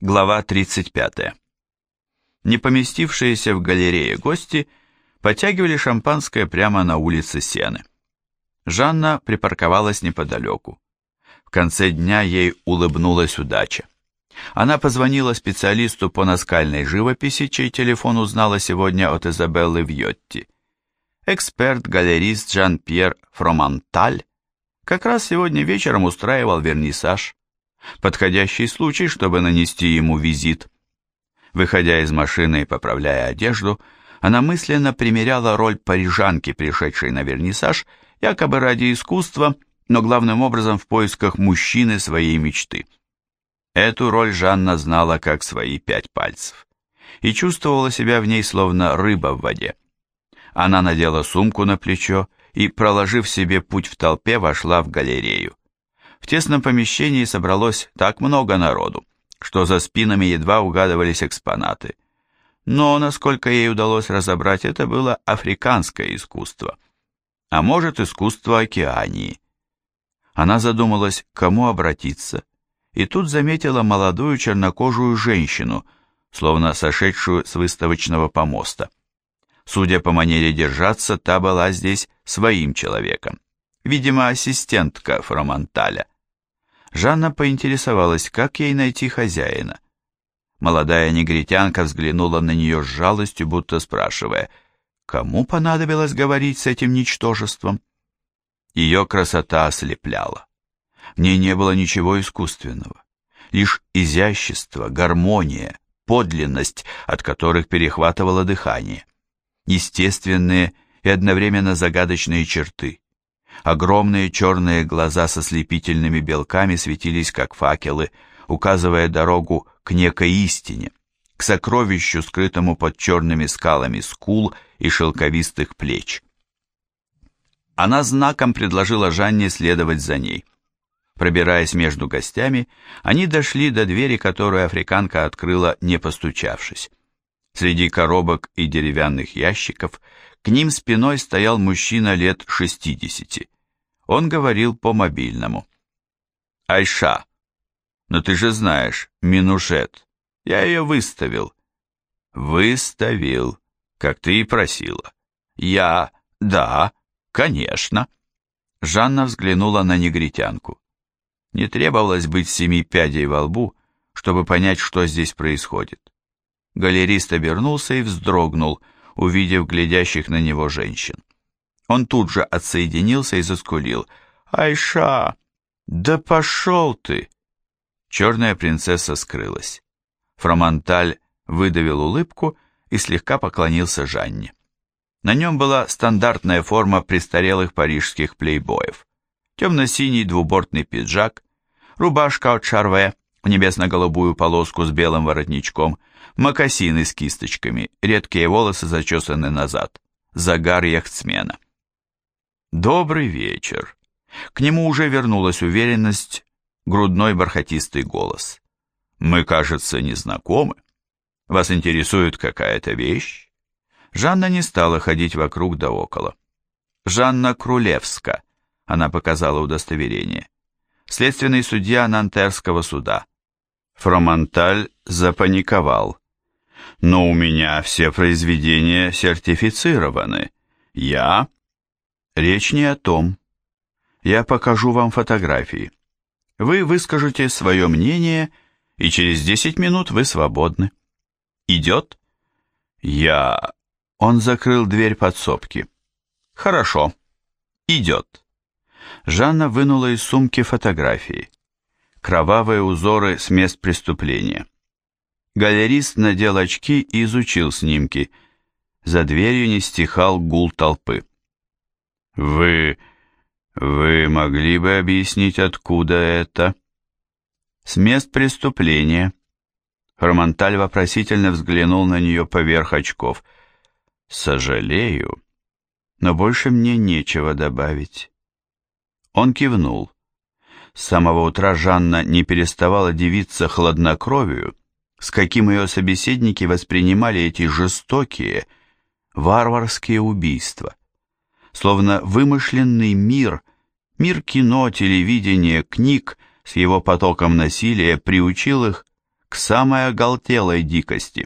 Глава 35. Не поместившиеся в галерее гости подтягивали шампанское прямо на улице Сены. Жанна припарковалась неподалеку. В конце дня ей улыбнулась удача. Она позвонила специалисту по наскальной живописи, чей телефон узнала сегодня от Изабеллы Вьотти. Эксперт-галерист Жан-Пьер Фроманталь как раз сегодня вечером устраивал вернисаж. Подходящий случай, чтобы нанести ему визит. Выходя из машины и поправляя одежду, она мысленно примеряла роль парижанки, пришедшей на вернисаж, якобы ради искусства, но главным образом в поисках мужчины своей мечты. Эту роль Жанна знала как свои 5 пальцев и чувствовала себя в ней словно рыба в воде. Она надела сумку на плечо и, проложив себе путь в толпе, вошла в галерею. В тесном помещении собралось так много народу, что за спинами едва угадывались экспонаты. Но, насколько ей удалось разобрать, это было африканское искусство. А может, искусство Океании. Она задумалась, к кому обратиться, и тут заметила молодую чернокожую женщину, словно сошедшую с выставочного помоста. Судя по манере держаться, та была здесь своим человеком. Видимо, ассистентка Фроманталя. Жанна поинтересовалась, как ей найти хозяина. Молодая негритянка взглянула на нее с жалостью, будто спрашивая, кому понадобилось говорить с этим ничтожеством? Ее красота ослепляла. В ней не было ничего искусственного, лишь изящество, гармония, подлинность, от которых перехватывало дыхание. Естественные и одновременно загадочные черты. Огромные черные глаза со слепительными белками светились как факелы, указывая дорогу к некой истине, к сокровищу, скрытому под черными скалами скул и шелковистых плеч. Она знаком предложила Жанне следовать за ней. Пробираясь между гостями, они дошли до двери, которую африканка открыла, не постучавшись. Среди коробок и деревянных ящиков к ним спиной стоял мужчина лет 60. Он говорил по мобильному. «Айша, но ты же знаешь, Минушет, я ее выставил». «Выставил, как ты и просила». Да, конечно». Жанна взглянула на негритянку. Не требовалось быть 7 пядей во лбу, чтобы понять, что здесь происходит. Галерист обернулся и вздрогнул, увидев глядящих на него женщин. Он тут же отсоединился и заскулил. «Айша, да пошел ты!» Черная принцесса скрылась. Фроманталь выдавил улыбку и слегка поклонился Жанне. На нем была стандартная форма престарелых парижских плейбоев. Темно-синий двубортный пиджак, рубашка от шарве в небесно-голубую полоску с белым воротничком, мокасины с кисточками, редкие волосы зачесаны назад, загар яхтсмена. «Добрый вечер!» К нему уже вернулась уверенность, грудной бархатистый голос. «Мы, кажется, не знакомы. Вас интересует какая-то вещь?» Жанна не стала ходить вокруг да около. «Жанна Крулевска», она показала удостоверение. Следственный судья Нантерского суда. Фроманталь запаниковал. «Но у меня все произведения сертифицированы. Я...» «Речь не о том. Я покажу вам фотографии. Вы выскажете свое мнение, и через 10 минут вы свободны. Идет?» Он закрыл дверь подсобки. «Хорошо. Идет». Жанна вынула из сумки фотографии. Кровавые узоры с мест преступления. Галерист надел очки и изучил снимки. За дверью не стихал гул толпы. «Вы могли бы объяснить, откуда это?» «С мест преступления». Фроманталь вопросительно взглянул на нее поверх очков. «Сожалею, но больше мне нечего добавить». Он кивнул. С самого утра Жанна не переставала дивиться хладнокровию, с каким ее собеседники воспринимали эти жестокие, варварские убийства. Словно вымышленный мир, мир кино, телевидения, книг с его потоком насилия приучил их к самой оголтелой дикости.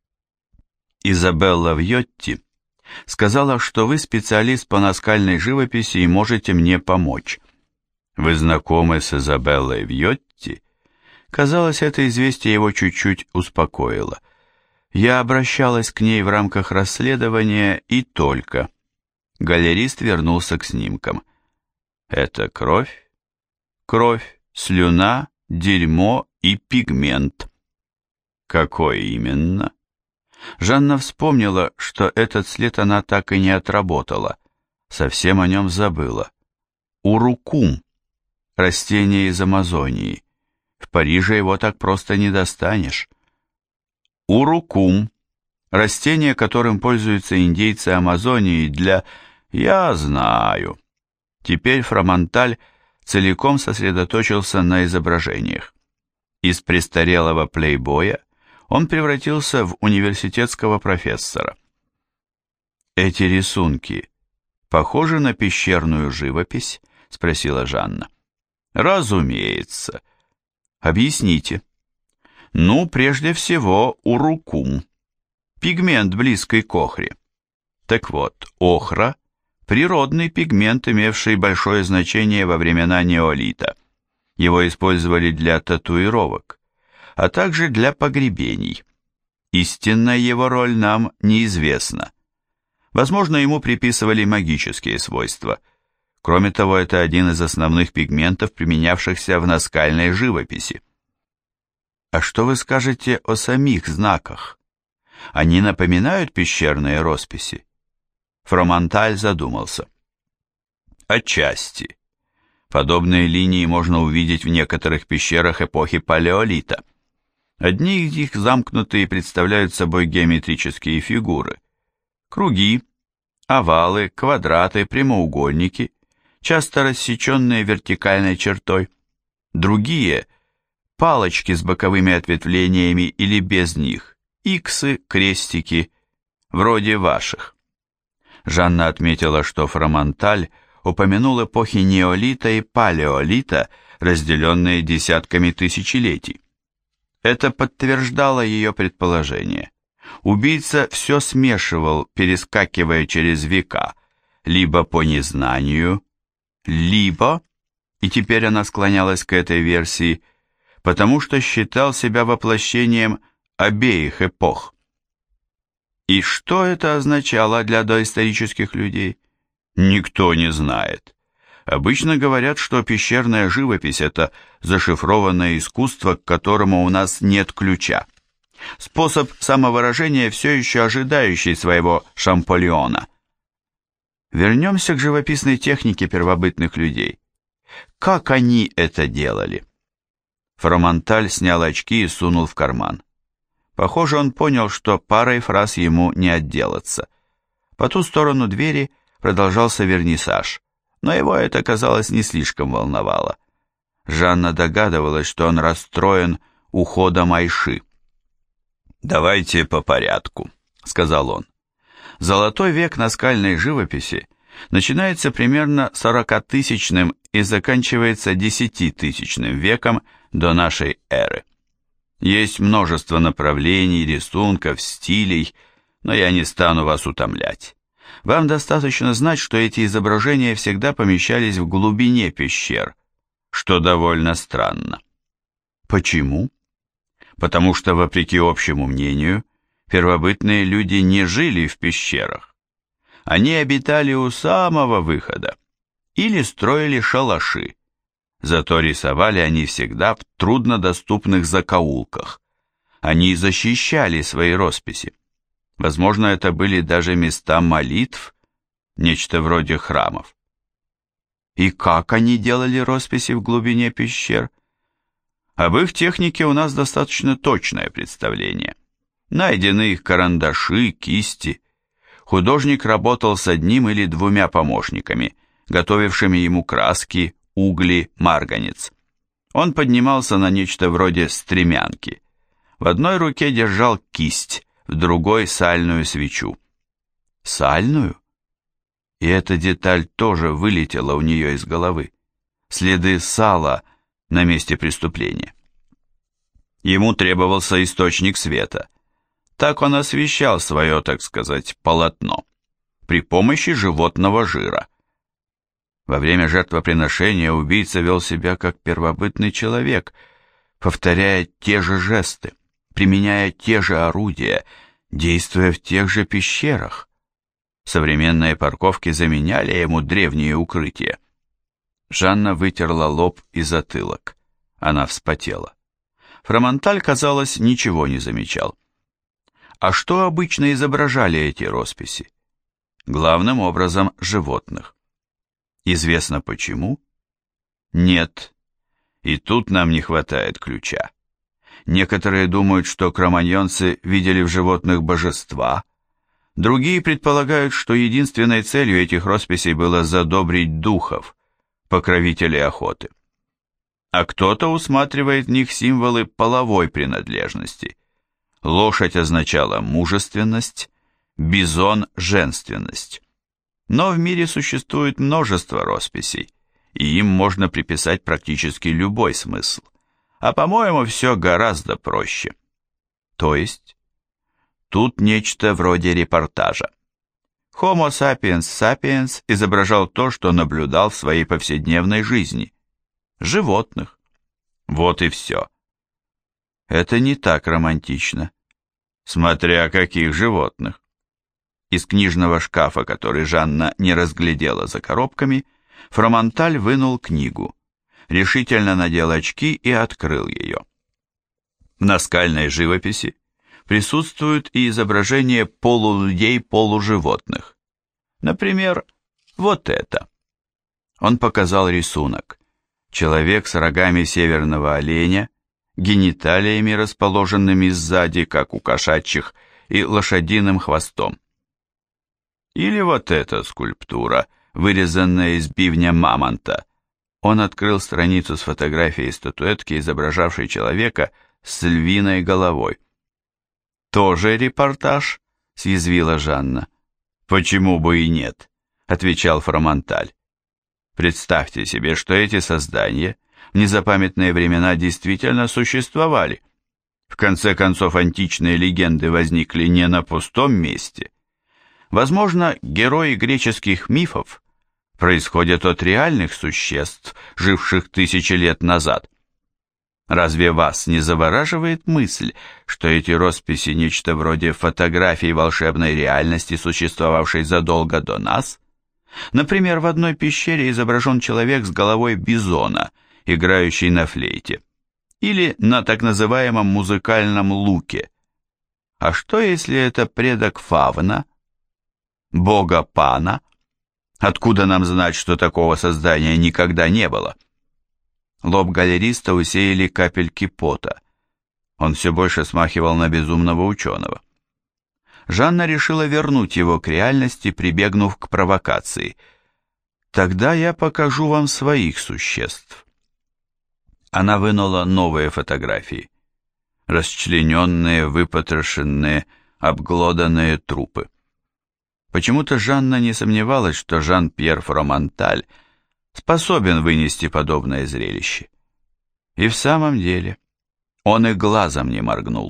Изабелла Вьотти сказала, что вы специалист по наскальной живописи и можете мне помочь. Вы знакомы с Изабеллой Вьотти? Казалось, это известие его чуть-чуть успокоило. Я обращалась к ней в рамках расследования и только. Галерист вернулся к снимкам. Это кровь? Кровь, слюна, дерьмо и пигмент. Какой именно? Жанна вспомнила, что этот след она так и не отработала, совсем о нем забыла. Урукум, растение из Амазонии. В Париже его так просто не достанешь. Урукум, растение, которым пользуются индейцы Амазонии для... Я знаю. Теперь Фроманталь целиком сосредоточился на изображениях. Из престарелого плейбоя он превратился в университетского профессора. «Эти рисунки похожи на пещерную живопись?» — спросила Жанна. «Разумеется. Объясните». «Ну, прежде всего, урукум. Пигмент, близкий к охре. Так вот, охра — природный пигмент, имевший большое значение во времена неолита. Его использовали для татуировок, а также для погребений. Истинная его роль нам неизвестна. Возможно, ему приписывали магические свойства. Кроме того, это один из основных пигментов, применявшихся в наскальной живописи. А что вы скажете о самих знаках? Они напоминают пещерные росписи? Фроманталь задумался. Отчасти. Подобные линии можно увидеть в некоторых пещерах эпохи Палеолита. Одни из них замкнутые представляют собой геометрические фигуры. Круги, овалы, квадраты, прямоугольники, часто рассеченные вертикальной чертой. Другие – палочки с боковыми ответвлениями или без них, иксы, крестики, вроде ваших. Жанна отметила, что Фроманталь упомянул эпохи неолита и палеолита, разделенные десятками тысячелетий. Это подтверждало ее предположение. Убийца все смешивал, перескакивая через века, либо по незнанию, либо, и теперь она склонялась к этой версии, потому что считал себя воплощением обеих эпох. И что это означало для доисторических людей? Никто не знает. Обычно говорят, что пещерная живопись – это зашифрованное искусство, к которому у нас нет ключа. Способ самовыражения, все еще ожидающий своего Шамполиона. Вернемся к живописной технике первобытных людей. Как они это делали? Фроманталь снял очки и сунул в карман. Похоже, он понял, что парой фраз ему не отделаться. По ту сторону двери продолжался вернисаж, но его это, казалось, не слишком волновало. Жанна догадывалась, что он расстроен уходом Айши. «Давайте по порядку», — сказал он. Золотой век наскальной живописи начинается примерно 40-тысячным и заканчивается 10-тысячным веком до нашей эры. Есть множество направлений, рисунков, стилей, но я не стану вас утомлять. Вам достаточно знать, что эти изображения всегда помещались в глубине пещер, что довольно странно. Почему? Потому что, вопреки общему мнению, первобытные люди не жили в пещерах. Они обитали у самого выхода или строили шалаши, зато рисовали они всегда в труднодоступных закоулках. Они защищали свои росписи. Возможно, это были даже места молитв, нечто вроде храмов. И как они делали росписи в глубине пещер? Об их технике у нас достаточно точное представление. Найдены их карандаши, кисти. Художник работал с одним или двумя помощниками, готовившими ему краски, угли, марганец. Он поднимался на нечто вроде стремянки. В одной руке держал кисть, в другой сальную свечу. Сальную? И эта деталь тоже вылетела у нее из головы. Следы сала на месте преступления. Ему требовался источник света. Так он освещал свое, так сказать, полотно при помощи животного жира. Во время жертвоприношения убийца вел себя как первобытный человек, повторяя те же жесты, применяя те же орудия, действуя в тех же пещерах. Современные парковки заменяли ему древние укрытия. Жанна вытерла лоб и затылок. Она вспотела. Фроманталь, казалось, ничего не замечал. А что обычно изображали эти росписи? Главным образом животных. Известно почему? Нет. И тут нам не хватает ключа. Некоторые думают, что кроманьонцы видели в животных божества, другие предполагают, что единственной целью этих росписей было задобрить духов, покровителей охоты. А кто-то усматривает в них символы половой принадлежности. Лошадь означала мужественность, бизон – женственность. Но в мире существует множество росписей, и им можно приписать практически любой смысл. А по-моему, все гораздо проще. То есть, тут нечто вроде репортажа. Homo sapiens sapiens изображал то, что наблюдал в своей повседневной жизни. Животных. Вот и все. Это не так романтично. Смотря каких животных. Из книжного шкафа, который Жанна не разглядела за коробками, Фроманталь вынул книгу, решительно надел очки и открыл ее. В наскальной живописи присутствуют и изображения полулюдей, полуживотных. Например, вот это. Он показал рисунок. Человек с рогами северного оленя, гениталиями, расположенными сзади, как у кошачьих, и лошадиным хвостом. Или вот эта скульптура, вырезанная из бивня мамонта. Он открыл страницу с фотографией статуэтки, изображавшей человека с львиной головой. «Тоже репортаж?» — съязвила Жанна. «Почему бы и нет?» — отвечал Фроманталь. «Представьте себе, что эти создания в незапамятные времена действительно существовали. В конце концов, античные легенды возникли не на пустом месте. Возможно, герои греческих мифов происходят от реальных существ, живших тысячи лет назад. Разве вас не завораживает мысль, что эти росписи нечто вроде фотографий волшебной реальности, существовавшей задолго до нас? Например, в одной пещере изображен человек с головой бизона, играющий на флейте, или на так называемом музыкальном луке. А что, если это предок Фавна, бога Пана? Откуда нам знать, что такого создания никогда не было? Лоб галериста усеяли капельки пота. Он все больше смахивал на безумного ученого. Жанна решила вернуть его к реальности, прибегнув к провокации. «Тогда я покажу вам своих существ». Она вынула новые фотографии. Расчлененные, выпотрошенные, обглоданные трупы. Почему-то Жанна не сомневалась, что Жан-Пьер Фроманталь способен вынести подобное зрелище. И в самом деле, он и глазом не моргнул.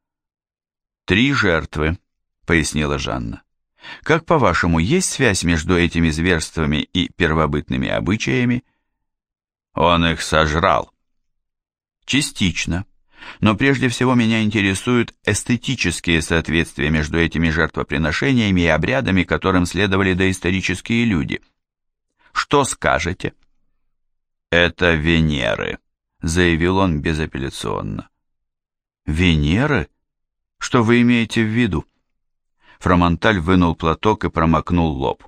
«3 жертвы», — пояснила Жанна. «Как, по-вашему, есть связь между этими зверствами и первобытными обычаями?» «Он их сожрал». «Частично. Но прежде всего меня интересуют эстетические соответствия между этими жертвоприношениями и обрядами, которым следовали доисторические люди. Что скажете?» «Это Венеры», — заявил он безапелляционно. «Венеры? Что вы имеете в виду?» Фроманталь вынул платок и промокнул лоб.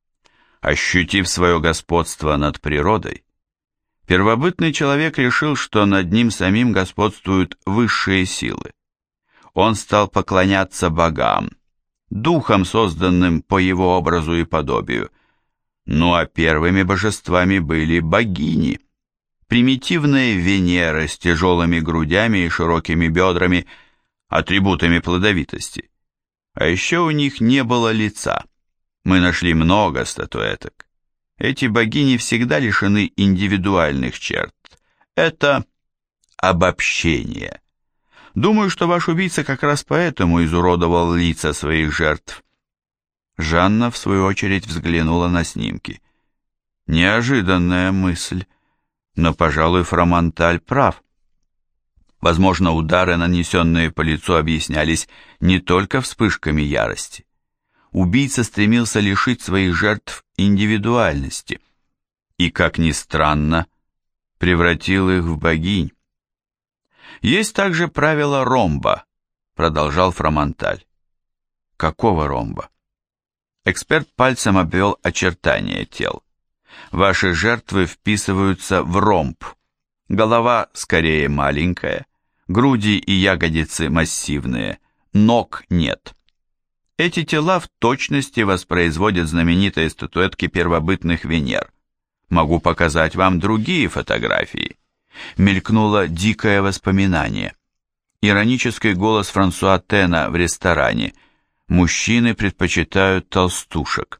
Ощутив свое господство над природой, первобытный человек решил, что над ним самим господствуют высшие силы. Он стал поклоняться богам, духам, созданным по его образу и подобию. Ну а первыми божествами были богини, примитивные Венеры с тяжелыми грудями и широкими бедрами, атрибутами плодовитости. А еще у них не было лица. Мы нашли много статуэток. Эти богини всегда лишены индивидуальных черт. Это обобщение. Думаю, что ваш убийца как раз поэтому изуродовал лица своих жертв. Жанна, в свою очередь, взглянула на снимки. Неожиданная мысль, но, пожалуй, Фроманталь прав. Возможно, удары, нанесенные по лицу, объяснялись не только вспышками ярости. Убийца стремился лишить своих жертв индивидуальности и, как ни странно, превратил их в богинь. Есть также правило ромба, продолжал Фроманталь. Какого ромба? Эксперт пальцем обвел очертания тел. Ваши жертвы вписываются в ромб. Голова скорее маленькая, груди и ягодицы массивные, ног нет. Эти тела в точности воспроизводят знаменитые статуэтки первобытных Венер. Могу показать вам другие фотографии. Мелькнуло дикое воспоминание. Иронический голос Франсуа Тена в ресторане. Мужчины предпочитают толстушек.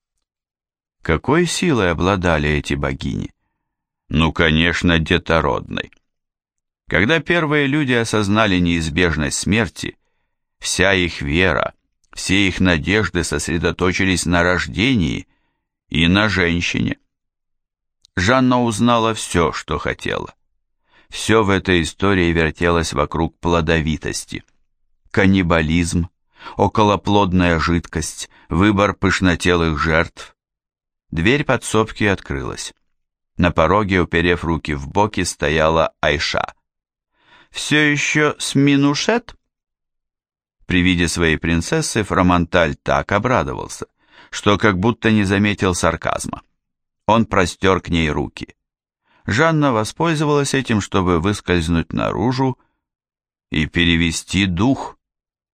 Какой силой обладали эти богини? Ну, конечно, детородной. Когда первые люди осознали неизбежность смерти, вся их вера, все их надежды сосредоточились на рождении и на женщине. Жанна узнала все, что хотела. Все в этой истории вертелось вокруг плодовитости. Каннибализм, околоплодная жидкость, выбор пышнотелых жертв. Дверь подсобки открылась. На пороге, уперев руки в боки, стояла Айша. «Все еще с Минушет?» При виде своей принцессы Фроманталь так обрадовался, что как будто не заметил сарказма. Он простер к ней руки. Жанна воспользовалась этим, чтобы выскользнуть наружу и перевести дух.